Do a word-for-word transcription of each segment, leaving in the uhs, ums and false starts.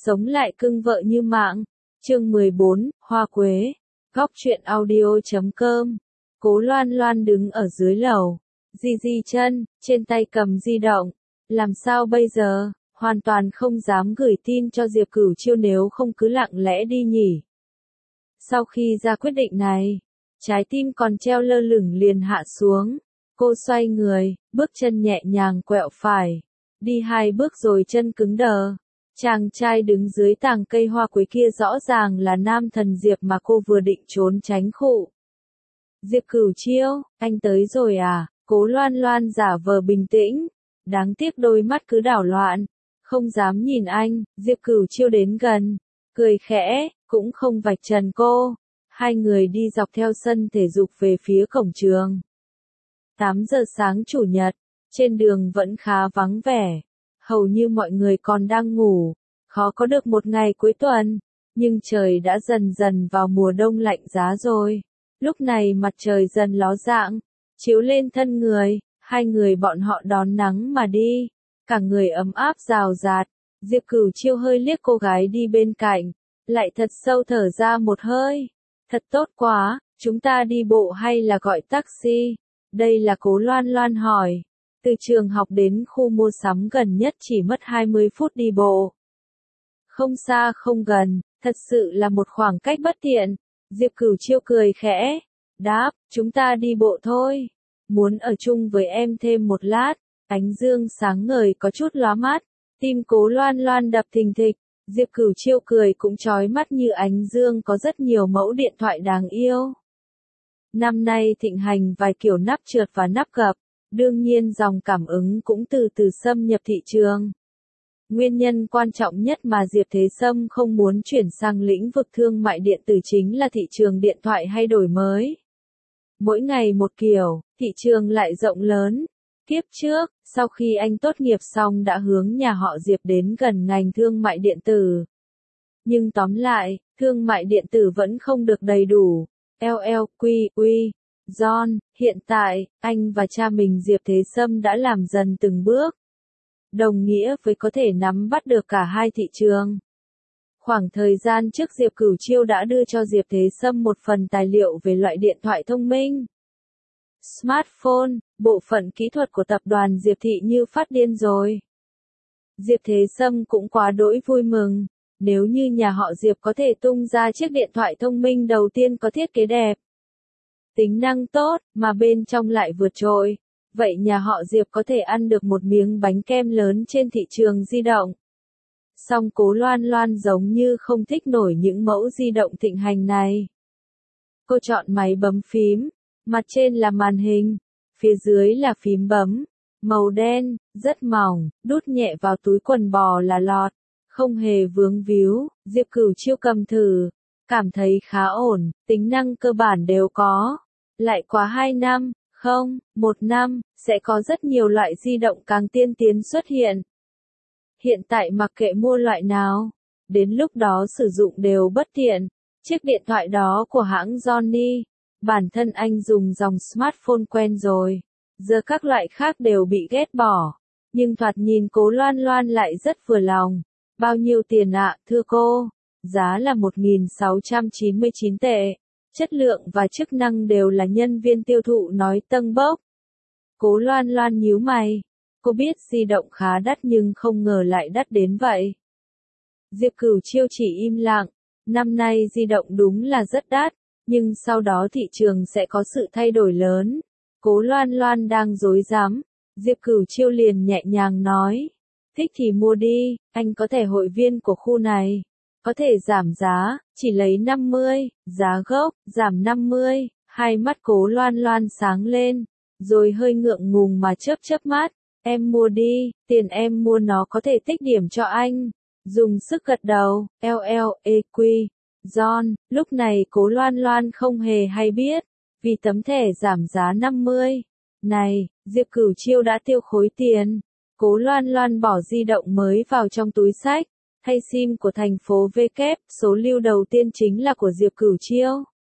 Sống lại cưng vợ như mạng. Chương mười bốn, Hoa Quế. Góc truyện audio chấm com. Cố Loan Loan đứng ở dưới lầu. Di di chân, trên tay cầm di động. Làm sao bây giờ? Hoàn toàn không dám gửi tin cho Diệp Cửu Chiêu nếu không cứ lặng lẽ đi nhỉ. Sau khi ra quyết định này, trái tim còn treo lơ lửng liền hạ xuống. Cô xoay người, bước chân nhẹ nhàng quẹo phải. Đi hai bước rồi chân cứng đờ. Chàng trai đứng dưới tàng cây hoa quế kia rõ ràng là nam thần Diệp mà cô vừa định trốn tránh khụ. Diệp Cửu Chiêu, anh tới rồi à? Cố Loan Loan giả vờ bình tĩnh. Đáng tiếc đôi mắt cứ đảo loạn. Không dám nhìn anh. Diệp Cửu Chiêu đến gần. Cười khẽ, cũng không vạch trần cô. Hai người đi dọc theo sân thể dục về phía cổng trường. tám giờ sáng chủ nhật. Trên đường vẫn khá vắng vẻ. Hầu như mọi người còn đang ngủ, khó có được một ngày cuối tuần, nhưng trời đã dần dần vào mùa đông lạnh giá rồi. Lúc này mặt trời dần ló dạng, chiếu lên thân người, hai người bọn họ đón nắng mà đi, cả người ấm áp rào rạt. Diệp Cửu Chiêu hơi liếc cô gái đi bên cạnh, lại thật sâu thở ra một hơi. Thật tốt quá, chúng ta đi bộ hay là gọi taxi? Đây là Cố Loan Loan hỏi. Từ trường học đến khu mua sắm gần nhất chỉ mất hai mươi phút đi bộ. Không xa không gần, thật sự là một khoảng cách bất tiện. Diệp Cửu Chiêu cười khẽ. Đáp, chúng ta đi bộ thôi. Muốn ở chung với em thêm một lát. Ánh dương sáng ngời có chút lóa mắt. Tim Cố Loan Loan đập thình thịch. Diệp Cửu Chiêu cười cũng chói mắt như ánh dương có rất nhiều mẫu điện thoại đáng yêu. Năm nay thịnh hành vài kiểu nắp trượt và nắp gập. Đương nhiên dòng cảm ứng cũng từ từ xâm nhập thị trường. Nguyên nhân quan trọng nhất mà Diệp Thế Sâm không muốn chuyển sang lĩnh vực thương mại điện tử chính là thị trường điện thoại hay đổi mới. Mỗi ngày một kiểu, thị trường lại rộng lớn. Kiếp trước, sau khi anh tốt nghiệp xong đã hướng nhà họ Diệp đến gần ngành thương mại điện tử. Nhưng tóm lại, thương mại điện tử vẫn không được đầy đủ. lờ lờ quy quy John, hiện tại, anh và cha mình Diệp Thế Sâm đã làm dần từng bước. Đồng nghĩa với có thể nắm bắt được cả hai thị trường. Khoảng thời gian trước Diệp Cửu Chiêu đã đưa cho Diệp Thế Sâm một phần tài liệu về loại điện thoại thông minh. Smartphone, bộ phận kỹ thuật của tập đoàn Diệp Thị như phát điên rồi. Diệp Thế Sâm cũng quá đỗi vui mừng. Nếu như nhà họ Diệp có thể tung ra chiếc điện thoại thông minh đầu tiên có thiết kế đẹp, tính năng tốt, mà bên trong lại vượt trội, vậy nhà họ Diệp có thể ăn được một miếng bánh kem lớn trên thị trường di động. Song Cố Loan Loan giống như không thích nổi những mẫu di động thịnh hành này. Cô chọn máy bấm phím, mặt trên là màn hình, phía dưới là phím bấm, màu đen, rất mỏng, đút nhẹ vào túi quần bò là lọt, không hề vướng víu. Diệp Cửu Chiêu cầm thử, cảm thấy khá ổn, tính năng cơ bản đều có. Lại quá hai năm, không, một năm, sẽ có rất nhiều loại di động càng tiên tiến xuất hiện. Hiện tại mặc kệ mua loại nào, đến lúc đó sử dụng đều bất tiện. Chiếc điện thoại đó của hãng Sony, bản thân anh dùng dòng smartphone quen rồi, giờ các loại khác đều bị ghét bỏ. Nhưng thoạt nhìn Cố Loan Loan lại rất vừa lòng. Bao nhiêu tiền ạ, thưa cô? Giá là một nghìn sáu trăm chín mươi chín tệ. Chất lượng và chức năng đều là nhân viên tiêu thụ nói tâng bốc. Cố Loan Loan nhíu mày. Cô biết di động khá đắt nhưng không ngờ lại đắt đến vậy. Diệp Cửu Chiêu chỉ im lặng. Năm nay di động đúng là rất đắt, nhưng sau đó thị trường sẽ có sự thay đổi lớn. Cố Loan Loan đang rối rắm. Diệp Cửu Chiêu liền nhẹ nhàng nói. Thích thì mua đi, anh có thẻ hội viên của khu này. Có thể giảm giá, chỉ lấy năm mươi, giá gốc, giảm năm mươi, hai mắt Cố Loan Loan sáng lên, rồi hơi ngượng ngùng mà chớp chớp mắt, em mua đi, tiền em mua nó có thể tích điểm cho anh. Dùng sức gật đầu, lờ lờ quy John, lúc này Cố Loan Loan không hề hay biết, vì tấm thẻ giảm giá năm mươi. Này, Diệp Cửu Chiêu đã tiêu khối tiền. Cố Loan Loan bỏ di động mới vào trong túi xách. Hay sim của thành phố V kép, số lưu đầu tiên chính là của Diệp Cửu Chiêu.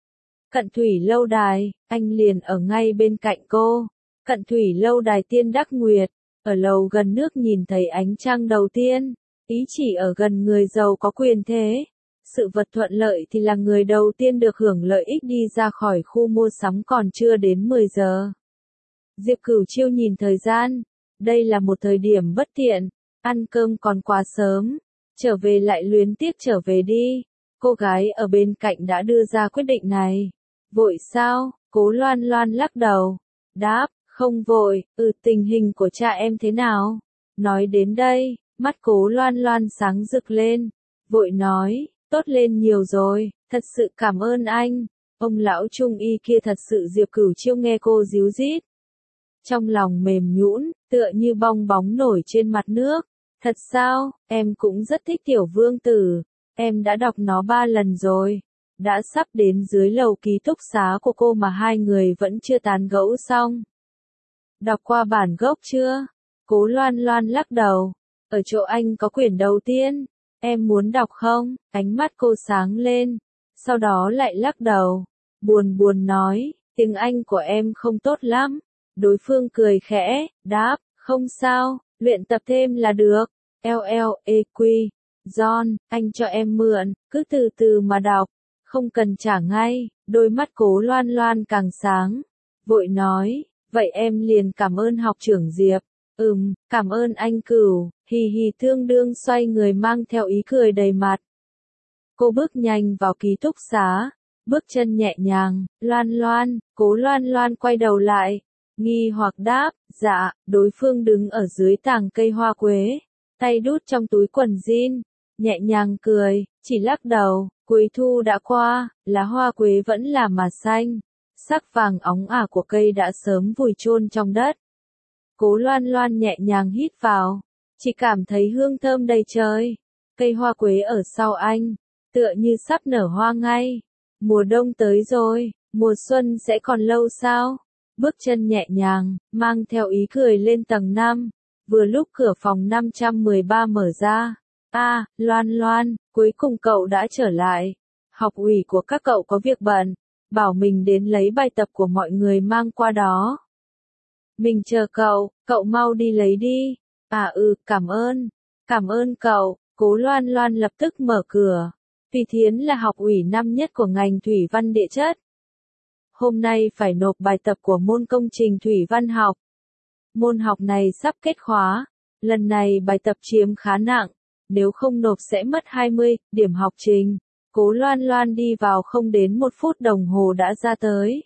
Cận Thủy Lâu Đài, anh liền ở ngay bên cạnh cô. Cận Thủy Lâu Đài Tiên Đắc Nguyệt, ở lầu gần nước nhìn thấy ánh trăng đầu tiên. ý chỉ ở gần người giàu có quyền thế. Sự vật thuận lợi thì là người đầu tiên được hưởng lợi ích đi ra khỏi khu mua sắm còn chưa đến mười giờ. Diệp Cửu Chiêu nhìn thời gian, đây là một thời điểm bất tiện, ăn cơm còn quá sớm, trở về lại luyến tiếc trở về đi. Cô gái ở bên cạnh đã đưa ra quyết định này. Vội sao? Cố Loan Loan lắc đầu. Đáp, không vội, ừ tình hình của cha em thế nào? Nói đến đây, mắt Cố Loan Loan sáng rực lên. Vội nói, tốt lên nhiều rồi, thật sự cảm ơn anh. Ông lão trung y kia thật sự Diệp Cửu Chiêu nghe cô díu dít. Trong lòng mềm nhũn, tựa như bong bóng nổi trên mặt nước. Thật sao, em cũng rất thích Tiểu Vương Tử. Em đã đọc nó ba lần rồi. Đã sắp đến dưới lầu ký túc xá của cô mà hai người vẫn chưa tán gẫu xong. Đọc qua bản gốc chưa? Cố Loan Loan lắc đầu. Ở chỗ anh có quyển đầu tiên. Em muốn đọc không? Ánh mắt cô sáng lên. Sau đó lại lắc đầu. Buồn buồn nói, tiếng Anh của em không tốt lắm. Đối phương cười khẽ, đáp, không sao, luyện tập thêm là được. L L E Q. John, anh cho em mượn, cứ từ từ mà đọc. Không cần trả ngay. Đôi mắt Cố Loan Loan càng sáng. Vội nói, vậy em liền cảm ơn học trưởng Diệp. Ừm, cảm ơn anh Cửu. Hì hì tương đương xoay người mang theo ý cười đầy mặt. Cô bước nhanh vào ký túc xá. Bước chân nhẹ nhàng, Loan Loan, Cố Loan Loan quay đầu lại. Nghi hoặc đáp, dạ, đối phương đứng ở dưới tàng cây hoa quế. Tay đút trong túi quần jean. Nhẹ nhàng cười, chỉ lắc đầu. Cuối thu đã qua, lá hoa quế vẫn là mà xanh. Sắc vàng óng ả của cây đã sớm vùi chôn trong đất. Cố Loan Loan nhẹ nhàng hít vào. Chỉ cảm thấy hương thơm đầy trời. Cây hoa quế ở sau anh, tựa như sắp nở hoa ngay. Mùa đông tới rồi, mùa xuân sẽ còn lâu sao? Bước chân nhẹ nhàng, mang theo ý cười lên tầng năm. Vừa lúc cửa phòng năm trăm mười ba mở ra. A, à, Loan Loan, cuối cùng cậu đã trở lại. Học ủy của các cậu có việc bận, bảo mình đến lấy bài tập của mọi người mang qua đó. Mình chờ cậu, cậu mau đi lấy đi. À ừ, cảm ơn. Cảm ơn cậu. Cố Loan Loan lập tức mở cửa. Vì Thiến là học ủy năm nhất của ngành thủy văn địa chất. Hôm nay phải nộp bài tập của môn công trình thủy văn học. Môn học này sắp kết khóa. Lần này bài tập chiếm khá nặng. Nếu không nộp sẽ mất hai mươi điểm học trình. Cố Loan Loan đi vào không đến một phút đồng hồ đã ra tới.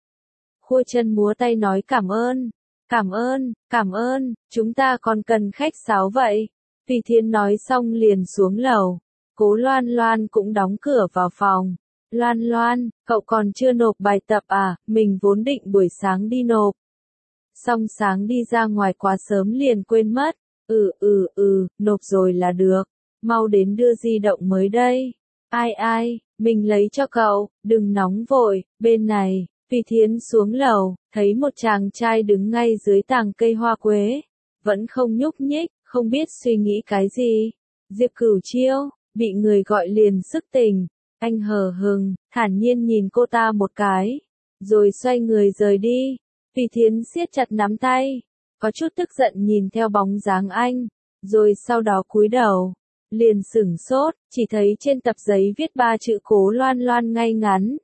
Khua chân múa tay nói cảm ơn. Cảm ơn, cảm ơn, chúng ta còn cần khách sáo vậy. Vì Thiên nói xong liền xuống lầu. Cố Loan Loan cũng đóng cửa vào phòng. Loan Loan, cậu còn chưa nộp bài tập à, mình vốn định buổi sáng đi nộp. Xong sáng đi ra ngoài quá sớm liền quên mất. Ừ ừ ừ, nộp rồi là được. Mau đến đưa di động mới đây. Ai ai, mình lấy cho cậu, đừng nóng vội, bên này. Vì Thiến xuống lầu, thấy một chàng trai đứng ngay dưới tàng cây hoa quế. Vẫn không nhúc nhích, không biết suy nghĩ cái gì. Diệp Cửu Chiêu, bị người gọi liền sức tỉnh. Anh hờ hừng, thản nhiên nhìn cô ta một cái. Rồi xoay người rời đi. Vì Thiến siết chặt nắm tay. Có chút tức giận nhìn theo bóng dáng anh. Rồi sau đó cúi đầu. Liền sửng sốt, chỉ thấy trên tập giấy viết ba chữ Cố Loan Loan ngay ngắn.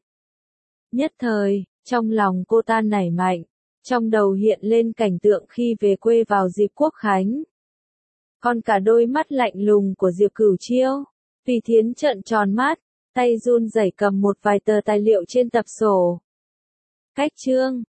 Nhất thời, trong lòng cô ta nảy mạnh, trong đầu hiện lên cảnh tượng khi về quê vào dịp Quốc Khánh. Còn cả đôi mắt lạnh lùng của Diệp Cửu Chiêu. Vì Thiến trợn tròn mắt, tay run rẩy cầm một vài tờ tài liệu trên tập sổ. Cách chương